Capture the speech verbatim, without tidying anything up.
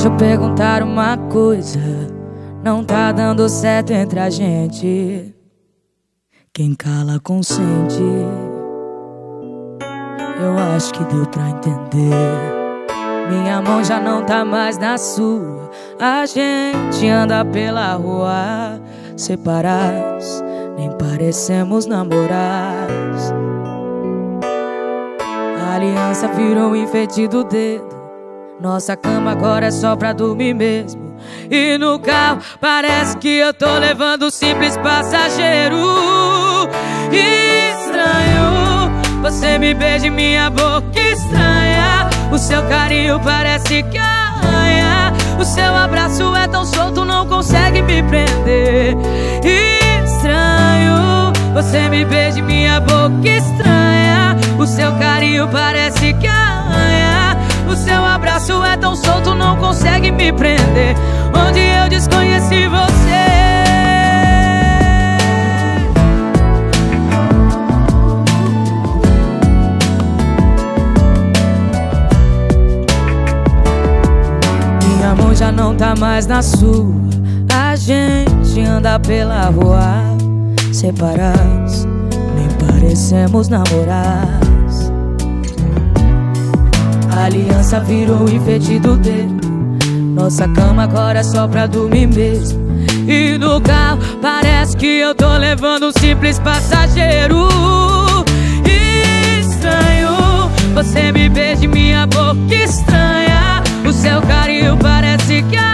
Deixa eu perguntar uma coisa, não tá dando certo entre a gente. Quem cala consente. Eu acho que deu pra entender. Minha mão já não tá mais na sua. A gente anda pela rua separados, nem parecemos namorados. A aliança virou um enfeite do dedo. Nossa cama agora é só pra dormir mesmo. E no carro parece que eu tô levando um simples passageiro. Estranho, você me beija em minha boca estranha. O seu carinho parece que arranha. O seu abraço é tão solto, não consegue me prender. Estranho, você me beija em minha boca estranha. O seu carinho parece que arranha. O seu abraço é tão solto, não consegue me prender. Onde eu desconheci você. Minha mão já não tá mais na sua. A gente anda pela rua separados, nem parecemos namorados. A aliança virou um enfeite do dedo. Nossa cama agora é só pra dormir mesmo. E no carro parece que eu tô levando um simples passageiro. Estranho, você me beija em minha boca estranha. O seu carinho parece que